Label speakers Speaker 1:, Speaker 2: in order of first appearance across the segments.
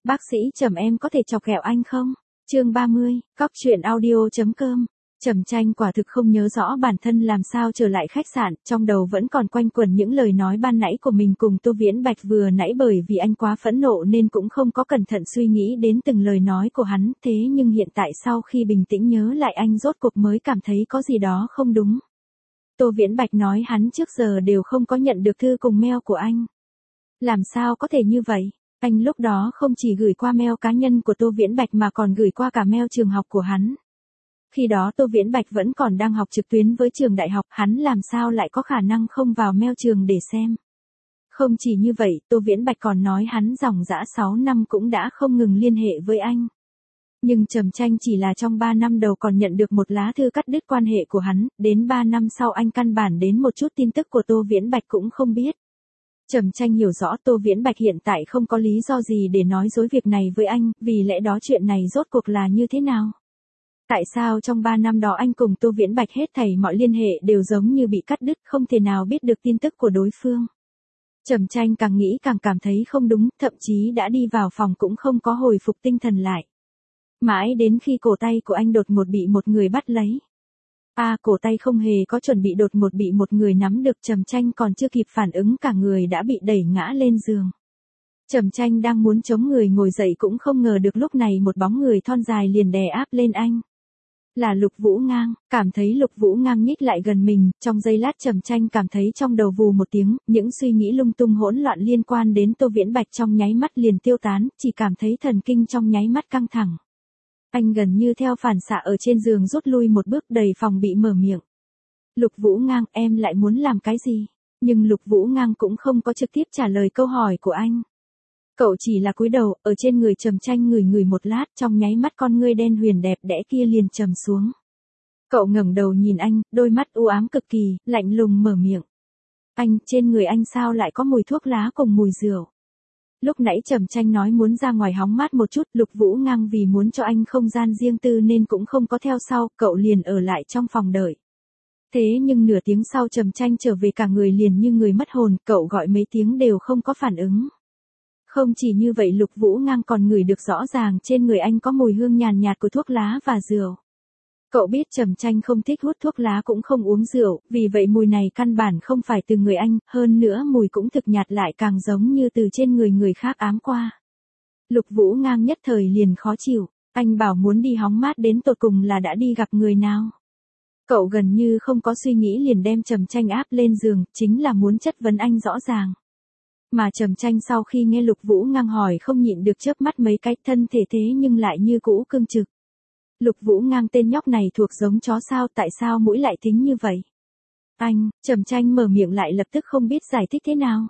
Speaker 1: Bác sĩ Trầm em có thể chọc ghẹo anh không? Chương 30, cóc.audio.com. Trầm Tranh quả thực không nhớ rõ bản thân làm sao trở lại khách sạn, trong đầu vẫn còn quanh quẩn những lời nói ban nãy của mình cùng Tô Viễn Bạch vừa nãy, bởi vì anh quá phẫn nộ nên cũng không có cẩn thận suy nghĩ đến từng lời nói của hắn, thế nhưng hiện tại sau khi bình tĩnh nhớ lại anh rốt cuộc mới cảm thấy có gì đó không đúng. Tô Viễn Bạch nói hắn trước giờ đều không có nhận được thư cùng mail của anh. Làm sao có thể như vậy? Anh lúc đó không chỉ gửi qua mail cá nhân của Tô Viễn Bạch mà còn gửi qua cả mail trường học của hắn. Khi đó Tô Viễn Bạch vẫn còn đang học trực tuyến với trường đại học, hắn làm sao lại có khả năng không vào mail trường để xem. Không chỉ như vậy, Tô Viễn Bạch còn nói hắn dòng dã 6 năm cũng đã không ngừng liên hệ với anh. Nhưng Trầm Tranh chỉ là trong 3 năm đầu còn nhận được một lá thư cắt đứt quan hệ của hắn, đến 3 năm sau anh căn bản đến một chút tin tức của Tô Viễn Bạch cũng không biết. Trầm Tranh hiểu rõ Tô Viễn Bạch hiện tại không có lý do gì để nói dối việc này với anh, vì lẽ đó chuyện này rốt cuộc là như thế nào? Tại sao trong 3 năm đó anh cùng Tô Viễn Bạch hết thảy mọi liên hệ đều giống như bị cắt đứt, không thể nào biết được tin tức của đối phương? Trầm Tranh càng nghĩ càng cảm thấy không đúng, thậm chí đã đi vào phòng cũng không có hồi phục tinh thần lại. Mãi đến khi cổ tay của anh đột ngột bị một người bắt lấy. Cổ tay không hề có chuẩn bị đột ngột bị một người nắm được, Trầm Tranh còn chưa kịp phản ứng cả người đã bị đẩy ngã lên giường. Trầm Tranh đang muốn chống người ngồi dậy cũng không ngờ được lúc này một bóng người thon dài liền đè áp lên anh. Là Lục Vũ Ngang, cảm thấy Lục Vũ Ngang nhích lại gần mình, trong giây lát Trầm Tranh cảm thấy trong đầu vù một tiếng, những suy nghĩ lung tung hỗn loạn liên quan đến Tô Viễn Bạch trong nháy mắt liền tiêu tán, chỉ cảm thấy thần kinh trong nháy mắt căng thẳng. Anh gần như theo phản xạ ở trên giường rút lui một bước, đầy phòng bị mở miệng. Lục Vũ Ngang, em lại muốn làm cái gì? Nhưng Lục Vũ Ngang cũng không có trực tiếp trả lời câu hỏi của anh. Cậu chỉ là cúi đầu, ở trên người Trầm Tranh ngửi một lát, trong nháy mắt con ngươi đen huyền đẹp đẽ kia liền trầm xuống. Cậu ngẩng đầu nhìn anh, đôi mắt u ám cực kỳ, lạnh lùng mở miệng. Anh, trên người anh sao lại có mùi thuốc lá cùng mùi rượu? Lúc nãy Trầm Tranh nói muốn ra ngoài hóng mát một chút, Lục Vũ Ngang vì muốn cho anh không gian riêng tư nên cũng không có theo sau, cậu liền ở lại trong phòng đợi. Thế nhưng nửa tiếng sau Trầm Tranh trở về cả người liền như người mất hồn, cậu gọi mấy tiếng đều không có phản ứng. Không chỉ như vậy, Lục Vũ Ngang còn ngửi được rõ ràng trên người anh có mùi hương nhàn nhạt của thuốc lá và rượu. Cậu biết Trầm Tranh không thích hút thuốc lá cũng không uống rượu, vì vậy mùi này căn bản không phải từ người anh, hơn nữa mùi cũng thực nhạt lại càng giống như từ trên người khác ám qua. Lục Vũ Ngang nhất thời liền khó chịu, anh bảo muốn đi hóng mát đến tột cùng là đã đi gặp người nào? Cậu gần như không có suy nghĩ liền đem Trầm Tranh áp lên giường, chính là muốn chất vấn anh rõ ràng. Mà Trầm Tranh sau khi nghe Lục Vũ Ngang hỏi không nhịn được chớp mắt mấy cái, thân thể thế nhưng lại như cũ cương trực. Lục Vũ Ngang tên nhóc này thuộc giống chó sao, tại sao mũi lại thính như vậy? Anh, Trầm Tranh mở miệng lại lập tức không biết giải thích thế nào.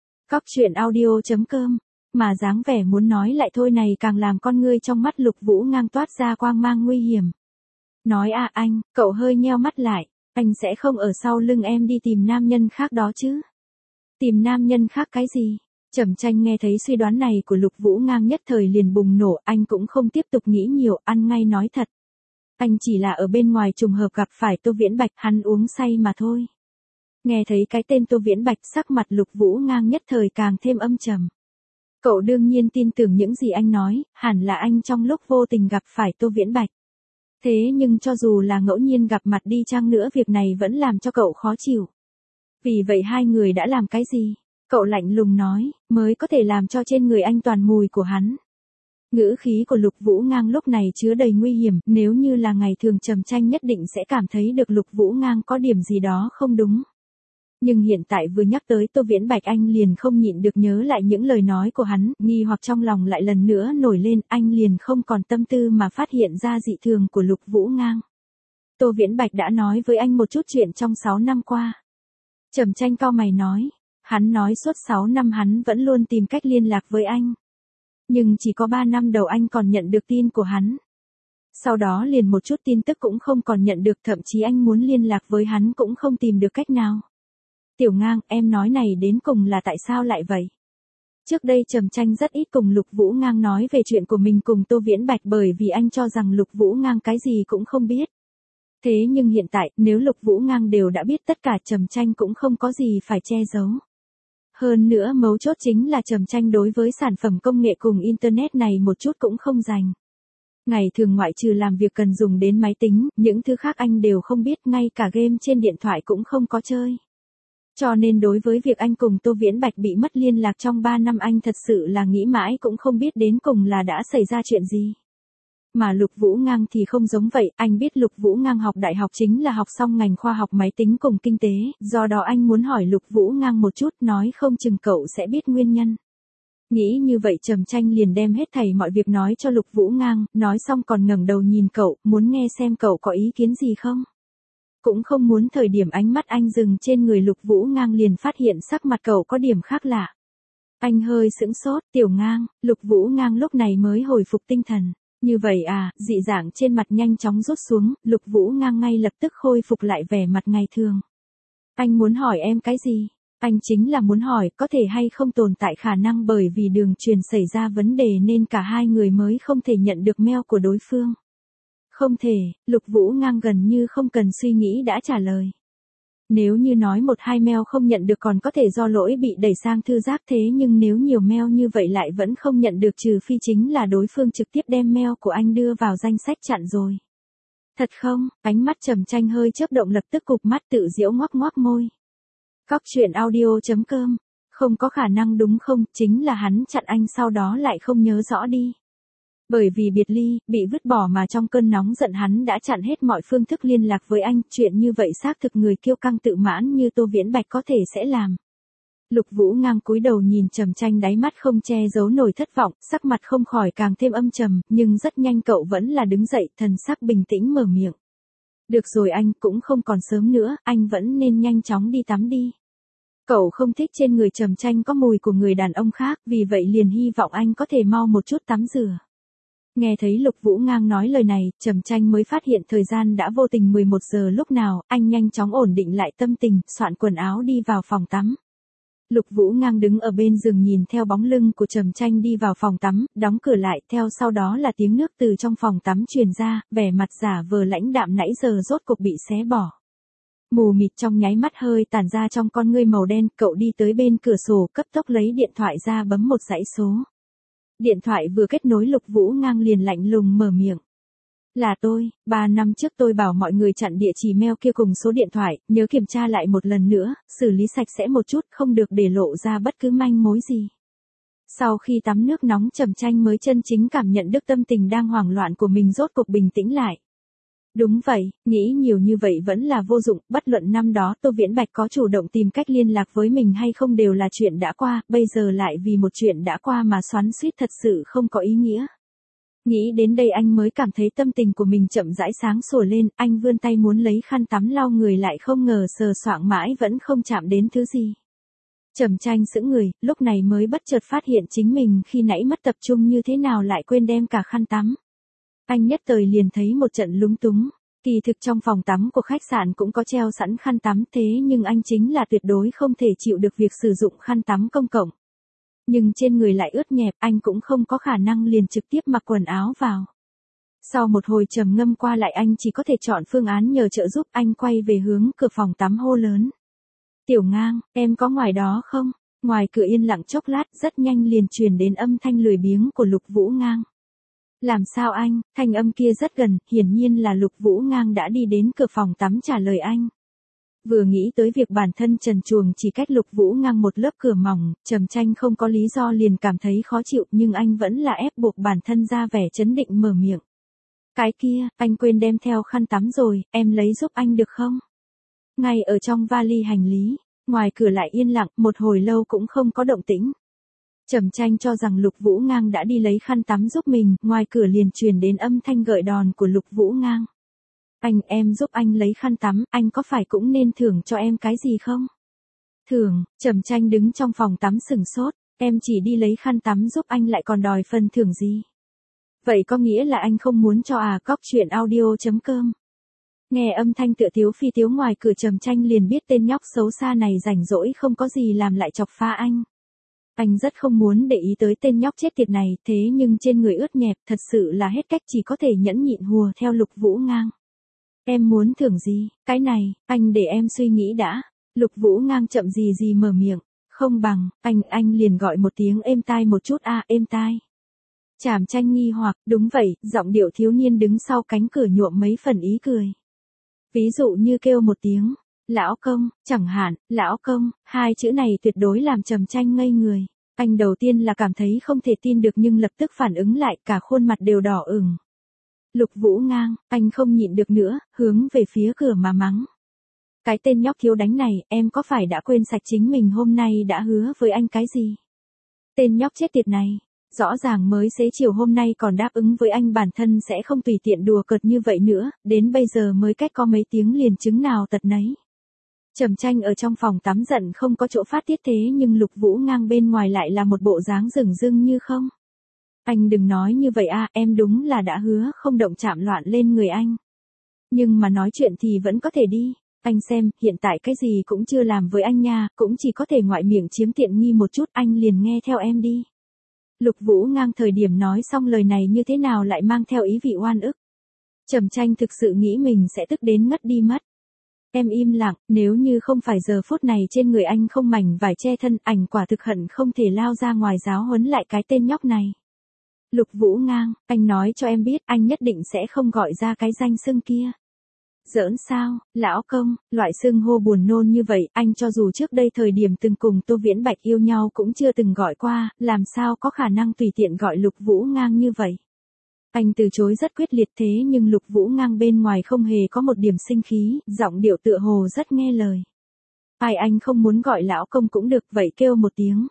Speaker 1: Cóc.audio.com, mà dáng vẻ muốn nói lại thôi này càng làm con ngươi trong mắt Lục Vũ Ngang toát ra quang mang nguy hiểm. Nói anh, cậu hơi nheo mắt lại, anh sẽ không ở sau lưng em đi tìm nam nhân khác đó chứ? Tìm nam nhân khác cái gì? Trầm Tranh nghe thấy suy đoán này của Lục Vũ Ngang nhất thời liền bùng nổ, anh cũng không tiếp tục nghĩ nhiều, ăn ngay nói thật. Anh chỉ là ở bên ngoài trùng hợp gặp phải Tô Viễn Bạch, hắn uống say mà thôi. Nghe thấy cái tên Tô Viễn Bạch, sắc mặt Lục Vũ Ngang nhất thời càng thêm âm trầm. Cậu đương nhiên tin tưởng những gì anh nói, hẳn là anh trong lúc vô tình gặp phải Tô Viễn Bạch. Thế nhưng cho dù là ngẫu nhiên gặp mặt đi chăng nữa, việc này vẫn làm cho cậu khó chịu. Vì vậy hai người đã làm cái gì? Cậu lạnh lùng nói, mới có thể làm cho trên người anh toàn mùi của hắn. Ngữ khí của Lục Vũ Ngang lúc này chứa đầy nguy hiểm, nếu như là ngày thường Trầm Tranh nhất định sẽ cảm thấy được Lục Vũ Ngang có điểm gì đó không đúng. Nhưng hiện tại vừa nhắc tới Tô Viễn Bạch anh liền không nhịn được nhớ lại những lời nói của hắn, nghi hoặc trong lòng lại lần nữa nổi lên, anh liền không còn tâm tư mà phát hiện ra dị thường của Lục Vũ Ngang. Tô Viễn Bạch đã nói với anh một chút chuyện trong 6 năm qua. Trầm Tranh cau mày nói, hắn nói suốt 6 năm hắn vẫn luôn tìm cách liên lạc với anh. Nhưng chỉ có 3 năm đầu anh còn nhận được tin của hắn. Sau đó liền một chút tin tức cũng không còn nhận được, thậm chí anh muốn liên lạc với hắn cũng không tìm được cách nào. Tiểu Ngang, em nói này đến cùng là tại sao lại vậy? Trước đây Trầm Tranh rất ít cùng Lục Vũ Ngang nói về chuyện của mình cùng Tô Viễn Bạch, bởi vì anh cho rằng Lục Vũ Ngang cái gì cũng không biết. Thế nhưng hiện tại, nếu Lục Vũ Ngang đều đã biết tất cả, Trầm Tranh cũng không có gì phải che giấu. Hơn nữa mấu chốt chính là Trầm Tranh đối với sản phẩm công nghệ cùng Internet này một chút cũng không rành. Ngày thường ngoại trừ làm việc cần dùng đến máy tính, những thứ khác anh đều không biết, ngay cả game trên điện thoại cũng không có chơi. Cho nên đối với việc anh cùng Tô Viễn Bạch bị mất liên lạc trong 3 năm anh thật sự là nghĩ mãi cũng không biết đến cùng là đã xảy ra chuyện gì. Mà Lục Vũ Ngang thì không giống vậy, anh biết Lục Vũ Ngang học đại học chính là học xong ngành khoa học máy tính cùng kinh tế, do đó anh muốn hỏi Lục Vũ Ngang một chút, nói không chừng cậu sẽ biết nguyên nhân. Nghĩ như vậy Trầm Tranh liền đem hết thảy mọi việc nói cho Lục Vũ Ngang, nói xong còn ngẩng đầu nhìn cậu, muốn nghe xem cậu có ý kiến gì không. Cũng không muốn thời điểm ánh mắt anh dừng trên người Lục Vũ Ngang liền phát hiện sắc mặt cậu có điểm khác lạ. Anh hơi sững sốt, Tiểu Ngang, Lục Vũ Ngang lúc này mới hồi phục tinh thần. Như vậy à, dị dạng trên mặt nhanh chóng rút xuống, Lục Vũ Ngang ngay lập tức khôi phục lại vẻ mặt ngày thường. Anh muốn hỏi em cái gì? Anh chính là muốn hỏi có thể hay không tồn tại khả năng bởi vì đường truyền xảy ra vấn đề nên cả hai người mới không thể nhận được mail của đối phương. Không thể, Lục Vũ Ngang gần như không cần suy nghĩ đã trả lời. Nếu như nói 1-2 mail không nhận được còn có thể do lỗi bị đẩy sang thư rác, thế nhưng nếu nhiều mail như vậy lại vẫn không nhận được, trừ phi chính là đối phương trực tiếp đem mail của anh đưa vào danh sách chặn rồi. Thật không? Ánh mắt Trầm Tranh hơi chớp động, lập tức cụp mắt tự giễu ngoác ngoác môi. Cóc truyện audio.com. Không có khả năng đúng không, chính là hắn chặn anh sau đó lại không nhớ rõ đi. Bởi vì biệt ly, bị vứt bỏ mà trong cơn nóng giận hắn đã chặn hết mọi phương thức liên lạc với anh, chuyện như vậy xác thực người kiêu căng tự mãn như Tô Viễn Bạch có thể sẽ làm. Lục Vũ Ngang cúi đầu nhìn Trầm Tranh, đáy mắt không che giấu nổi thất vọng, sắc mặt không khỏi càng thêm âm trầm, nhưng rất nhanh cậu vẫn là đứng dậy, thần sắc bình tĩnh mở miệng. Được rồi anh, cũng không còn sớm nữa, anh vẫn nên nhanh chóng đi tắm đi. Cậu không thích trên người Trầm Tranh có mùi của người đàn ông khác, vì vậy liền hy vọng anh có thể mau một chút tắm rửa. Nghe thấy Lục Vũ Ngang nói lời này, Trầm Tranh mới phát hiện thời gian đã vô tình 11 giờ lúc nào, anh nhanh chóng ổn định lại tâm tình, soạn quần áo đi vào phòng tắm. Lục Vũ Ngang đứng ở bên giường nhìn theo bóng lưng của Trầm Tranh đi vào phòng tắm, đóng cửa lại, theo sau đó là tiếng nước từ trong phòng tắm truyền ra, vẻ mặt giả vờ lãnh đạm nãy giờ rốt cục bị xé bỏ. Mù mịt trong nháy mắt hơi tản ra trong con ngươi màu đen, cậu đi tới bên cửa sổ, cấp tốc lấy điện thoại ra bấm một dãy số. Điện thoại vừa kết nối Lục Vũ Ngang liền lạnh lùng mở miệng. Là tôi, 3 năm trước tôi bảo mọi người chặn địa chỉ mail kia cùng số điện thoại, nhớ kiểm tra lại một lần nữa, xử lý sạch sẽ một chút, không được để lộ ra bất cứ manh mối gì. Sau khi tắm nước nóng, Trầm Tranh mới chân chính cảm nhận được tâm tình đang hoảng loạn của mình rốt cuộc bình tĩnh lại. Đúng vậy, nghĩ nhiều như vậy vẫn là vô dụng, bất luận năm đó Tô Viễn Bạch có chủ động tìm cách liên lạc với mình hay không đều là chuyện đã qua, bây giờ lại vì một chuyện đã qua mà xoắn xuýt thật sự không có ý nghĩa. Nghĩ đến đây anh mới cảm thấy tâm tình của mình chậm rãi sáng sủa lên, anh vươn tay muốn lấy khăn tắm lau người lại không ngờ sờ soạng mãi vẫn không chạm đến thứ gì. Trầm Tranh sững người, lúc này mới bất chợt phát hiện chính mình khi nãy mất tập trung như thế nào lại quên đem cả khăn tắm. Anh nhất thời liền thấy một trận lúng túng. Kỳ thực trong phòng tắm của khách sạn cũng có treo sẵn khăn tắm, thế nhưng anh chính là tuyệt đối không thể chịu được việc sử dụng khăn tắm công cộng. Nhưng trên người lại ướt nhẹp, anh cũng không có khả năng liền trực tiếp mặc quần áo vào. Sau một hồi trầm ngâm qua lại anh chỉ có thể chọn phương án nhờ trợ giúp, anh quay về hướng cửa phòng tắm hô lớn. Tiểu Ngang, em có ngoài đó không? Ngoài cửa yên lặng chốc lát, rất nhanh liền truyền đến âm thanh lười biếng của Lục Vũ Ngang. Làm sao anh? Thanh âm kia rất gần, hiển nhiên là Lục Vũ Ngang đã đi đến cửa phòng tắm trả lời anh. Vừa nghĩ tới việc bản thân trần truồng chỉ cách Lục Vũ Ngang một lớp cửa mỏng, Trầm Tranh không có lý do liền cảm thấy khó chịu, nhưng anh vẫn là ép buộc bản thân ra vẻ trấn định mở miệng. Cái kia, anh quên đem theo khăn tắm rồi, em lấy giúp anh được không? Ngay ở trong vali hành lý, ngoài cửa lại yên lặng, một hồi lâu cũng không có động tĩnh. Trầm Tranh cho rằng Lục Vũ Ngang đã đi lấy khăn tắm giúp mình, ngoài cửa liền truyền đến âm thanh gợi đòn của Lục Vũ Ngang. Em giúp anh lấy khăn tắm, anh có phải cũng nên thưởng cho em cái gì không? Thưởng? Trầm Tranh đứng trong phòng tắm sửng sốt, em chỉ đi lấy khăn tắm giúp anh lại còn đòi phần thưởng gì? Vậy có nghĩa là anh không muốn cho à? Cóc truyện audio.com. Nghe âm thanh tựa tiếu phi tiếu ngoài cửa, Trầm Tranh liền biết tên nhóc xấu xa này rảnh rỗi không có gì làm lại chọc phá anh. Anh rất không muốn để ý tới tên nhóc chết tiệt này, thế nhưng trên người ướt nhẹp thật sự là hết cách, chỉ có thể nhẫn nhịn hùa theo Lục Vũ Ngang. Em muốn thưởng gì? Cái này, anh để em suy nghĩ đã. Lục Vũ Ngang chậm gì gì mở miệng. Không bằng, anh liền gọi một tiếng êm tai một chút a, êm tai. Trảm Tranh nghi hoặc, đúng vậy, giọng điệu thiếu niên đứng sau cánh cửa nhuộm mấy phần ý cười. Ví dụ như kêu một tiếng, lão công, chẳng hạn, lão công, hai chữ này tuyệt đối làm Trầm Tranh ngây người. Anh đầu tiên là cảm thấy không thể tin được nhưng lập tức phản ứng lại, cả khuôn mặt đều đỏ ửng. Lục Vũ Ngang, anh không nhịn được nữa, hướng về phía cửa mà mắng. Cái tên nhóc thiếu đánh này, em có phải đã quên sạch chính mình hôm nay đã hứa với anh cái gì? Tên nhóc chết tiệt này, rõ ràng mới xế chiều hôm nay còn đáp ứng với anh bản thân sẽ không tùy tiện đùa cợt như vậy nữa, đến bây giờ mới cách có mấy tiếng liền chứng nào tật nấy. Trầm Tranh ở trong phòng tắm giận không có chỗ phát tiết thế nhưng Lục Vũ Ngang bên ngoài lại là một bộ dáng dửng dưng như không. Anh đừng nói như vậy a, em đúng là đã hứa không động chạm loạn lên người anh. Nhưng mà nói chuyện thì vẫn có thể đi. Anh xem, hiện tại cái gì cũng chưa làm với anh nha, cũng chỉ có thể ngoại miệng chiếm tiện nghi một chút, anh liền nghe theo em đi. Lục Vũ Ngang thời điểm nói xong lời này như thế nào lại mang theo ý vị oan ức. Trầm Tranh thực sự nghĩ mình sẽ tức đến ngất đi mất. Em im lặng, nếu như không phải giờ phút này trên người anh không mảnh vải che thân, ảnh quả thực hận không thể lao ra ngoài giáo huấn lại cái tên nhóc này. Lục Vũ Ngang, anh nói cho em biết anh nhất định sẽ không gọi ra cái danh xưng kia. Giỡn sao, lão công, loại xưng hô buồn nôn như vậy, anh cho dù trước đây thời điểm từng cùng Tô Viễn Bạch yêu nhau cũng chưa từng gọi qua, làm sao có khả năng tùy tiện gọi Lục Vũ Ngang như vậy. Anh từ chối rất quyết liệt thế nhưng Lục Vũ Ngang bên ngoài không hề có một điểm sinh khí, giọng điệu tựa hồ rất nghe lời. Ai anh không muốn gọi lão công cũng được vậy kêu một tiếng.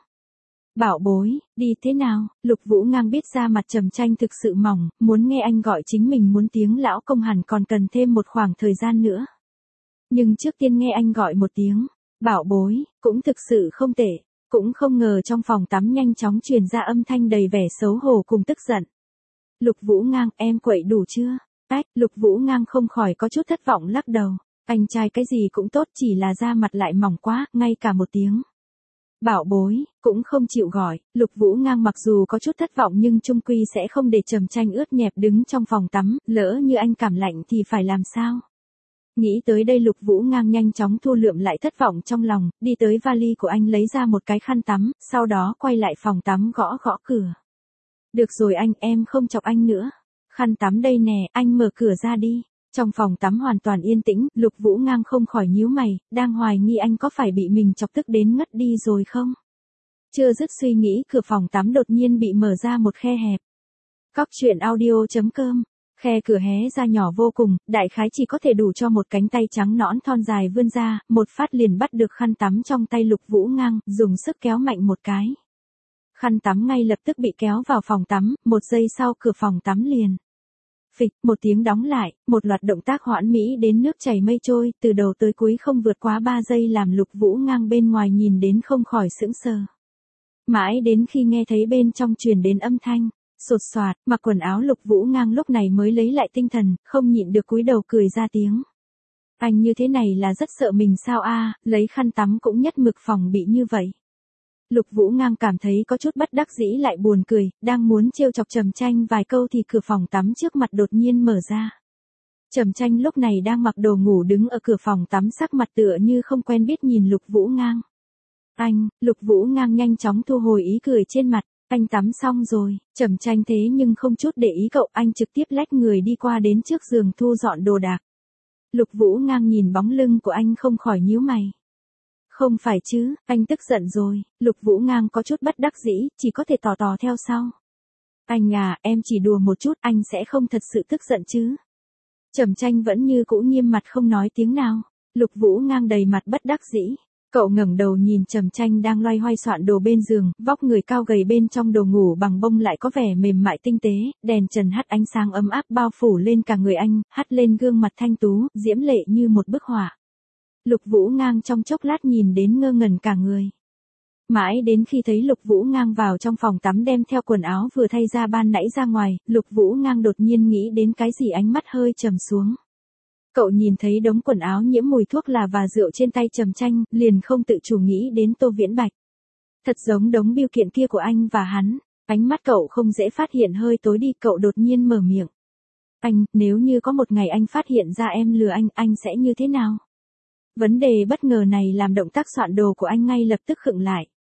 Speaker 1: Bảo bối, đi thế nào, Lục Vũ Ngang biết ra mặt Trầm Tranh thực sự mỏng, muốn nghe anh gọi chính mình muốn tiếng lão công hẳn còn cần thêm một khoảng thời gian nữa. Nhưng trước tiên nghe anh gọi một tiếng, bảo bối, cũng thực sự không tệ, cũng không ngờ trong phòng tắm nhanh chóng truyền ra âm thanh đầy vẻ xấu hổ cùng tức giận. Lục Vũ Ngang, em quậy đủ chưa? Lục Vũ Ngang không khỏi có chút thất vọng lắc đầu, anh trai cái gì cũng tốt chỉ là da mặt lại mỏng quá, ngay cả một tiếng. Bảo bối, cũng không chịu gọi, Lục Vũ Ngang mặc dù có chút thất vọng nhưng chung quy sẽ không để Trầm Tranh ướt nhẹp đứng trong phòng tắm, lỡ như anh cảm lạnh thì phải làm sao? Nghĩ tới đây Lục Vũ Ngang nhanh chóng thu lượm lại thất vọng trong lòng, đi tới vali của anh lấy ra một cái khăn tắm, sau đó quay lại phòng tắm gõ gõ cửa. Được rồi anh, em không chọc anh nữa. Khăn tắm đây nè, anh mở cửa ra đi. Trong phòng tắm hoàn toàn yên tĩnh, Lục Vũ Ngang không khỏi nhíu mày, đang hoài nghi anh có phải bị mình chọc tức đến ngất đi rồi không? Chưa dứt suy nghĩ cửa phòng tắm đột nhiên bị mở ra một khe hẹp. Cóc truyện audio.com. Khe cửa hé ra nhỏ vô cùng, đại khái chỉ có thể đủ cho một cánh tay trắng nõn thon dài vươn ra, một phát liền bắt được khăn tắm trong tay Lục Vũ Ngang, dùng sức kéo mạnh một cái. Khăn tắm ngay lập tức bị kéo vào phòng tắm, một giây sau cửa phòng tắm liền. Phịch, một tiếng đóng lại, một loạt động tác hoãn mỹ đến nước chảy mây trôi, từ đầu tới cuối không vượt quá 3 giây làm Lục Vũ Ngang bên ngoài nhìn đến không khỏi sững sờ. Mãi đến khi nghe thấy bên trong truyền đến âm thanh, sột soạt, mặc quần áo Lục Vũ Ngang lúc này mới lấy lại tinh thần, không nhịn được cúi đầu cười ra tiếng. Anh như thế này là rất sợ mình sao a, lấy khăn tắm cũng nhất mực phòng bị như vậy. Lục Vũ Ngang cảm thấy có chút bất đắc dĩ lại buồn cười, đang muốn trêu chọc Trầm Tranh vài câu thì cửa phòng tắm trước mặt đột nhiên mở ra. Trầm Tranh lúc này đang mặc đồ ngủ đứng ở cửa phòng tắm sắc mặt tựa như không quen biết nhìn Lục Vũ Ngang. Anh, Lục Vũ Ngang nhanh chóng thu hồi ý cười trên mặt, anh tắm xong rồi, Trầm Tranh thế nhưng không chút để ý cậu, anh trực tiếp lách người đi qua đến trước giường thu dọn đồ đạc. Lục Vũ Ngang nhìn bóng lưng của anh không khỏi nhíu mày. Không phải chứ, anh tức giận rồi, Lục Vũ Ngang có chút bất đắc dĩ, chỉ có thể tò theo sau. Anh à, em chỉ đùa một chút, anh sẽ không thật sự tức giận chứ. Trầm Tranh vẫn như cũ nghiêm mặt không nói tiếng nào, Lục Vũ Ngang đầy mặt bất đắc dĩ. Cậu ngẩng đầu nhìn Trầm Tranh đang loay hoay soạn đồ bên giường, vóc người cao gầy bên trong đồ ngủ bằng bông lại có vẻ mềm mại tinh tế, đèn trần hắt ánh sáng ấm áp bao phủ lên cả người anh, hắt lên gương mặt thanh tú, diễm lệ như một bức họa. Lục Vũ Ngang trong chốc lát nhìn đến ngơ ngẩn cả người. Mãi đến khi thấy Lục Vũ Ngang vào trong phòng tắm đem theo quần áo vừa thay ra ban nãy ra ngoài, Lục Vũ Ngang đột nhiên nghĩ đến cái gì ánh mắt hơi trầm xuống. Cậu nhìn thấy đống quần áo nhiễm mùi thuốc là và rượu trên tay Trầm Tranh, liền không tự chủ nghĩ đến Tô Viễn Bạch. Thật giống đống bưu kiện kia của anh và hắn, ánh mắt cậu không dễ phát hiện hơi tối đi, cậu đột nhiên mở miệng. Anh, nếu như có một ngày anh phát hiện ra em lừa anh sẽ như thế nào? Vấn đề bất ngờ này làm động tác soạn đồ của anh ngay lập tức khựng lại.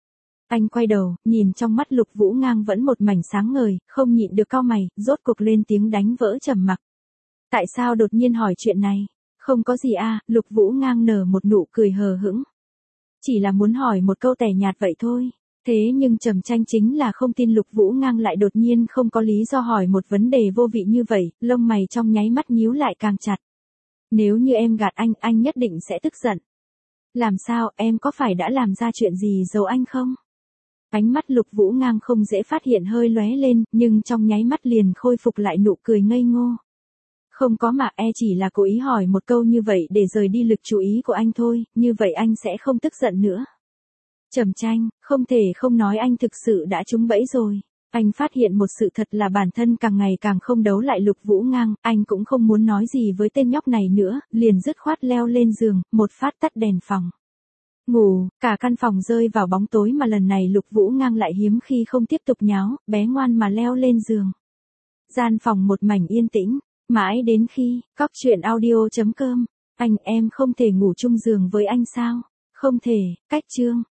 Speaker 1: Anh quay đầu, nhìn trong mắt Lục Vũ Ngang vẫn một mảnh sáng ngời, không nhịn được cau mày, rốt cuộc lên tiếng đánh vỡ trầm mặc. Tại sao đột nhiên hỏi chuyện này? Không có gì à, Lục Vũ Ngang nở một nụ cười hờ hững. Chỉ là muốn hỏi một câu tẻ nhạt vậy thôi. Thế nhưng Trầm Tranh chính là không tin Lục Vũ Ngang lại đột nhiên không có lý do hỏi một vấn đề vô vị như vậy, lông mày trong nháy mắt nhíu lại càng chặt. Nếu như em gạt anh nhất định sẽ tức giận. Làm sao, em có phải đã làm ra chuyện gì giấu anh không? Ánh mắt Lục Vũ Ngang không dễ phát hiện hơi lóe lên, nhưng trong nháy mắt liền khôi phục lại nụ cười ngây ngô. Không có mà, chỉ là cố ý hỏi một câu như vậy để rời đi lực chú ý của anh thôi, như vậy anh sẽ không tức giận nữa. Trầm Tranh, không thể không nói anh thực sự đã trúng bẫy rồi. Anh phát hiện một sự thật là bản thân càng ngày càng không đấu lại Lục Vũ Ngang, anh cũng không muốn nói gì với tên nhóc này nữa, liền dứt khoát leo lên giường, một phát tắt đèn phòng. Ngủ, cả căn phòng rơi vào bóng tối mà lần này Lục Vũ Ngang lại hiếm khi không tiếp tục nháo, bé ngoan mà leo lên giường. Gian phòng một mảnh yên tĩnh, mãi đến khi, cóc truyện audio.com, em không thể ngủ chung giường với anh sao? Không thể, cách chương.